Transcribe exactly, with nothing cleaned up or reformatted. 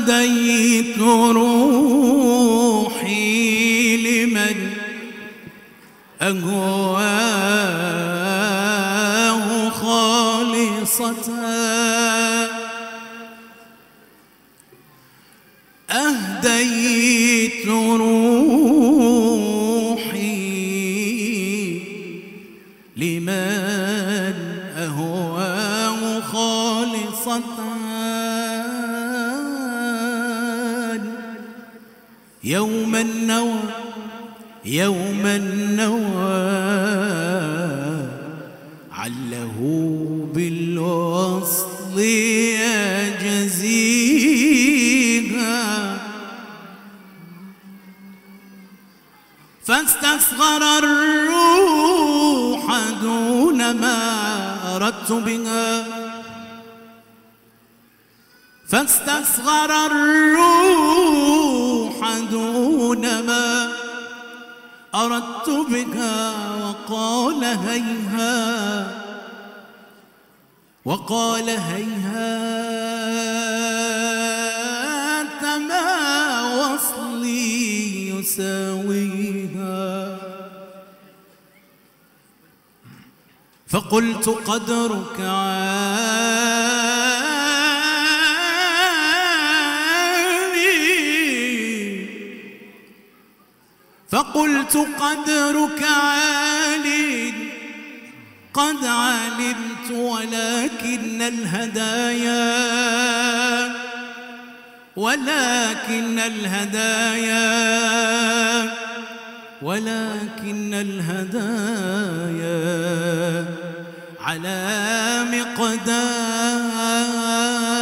أهديت روحي لمن أهواه خالصة، أهديت روحي لمن أهواه خالصة، يوم النوى يوم النوى عله بالوصل يجزيها، فاستصغر الروح دون ما أردت بها، فاستصغر الروح دون ما أردت بها، وقال هيهات وقال هيهات ما وصلي يساويها، فقلت قدرك عالي، فقلت قدرك عالٍ قد علمت، ولكن الهدايا ولكن الهدايا ولكن الهدايا على مقدار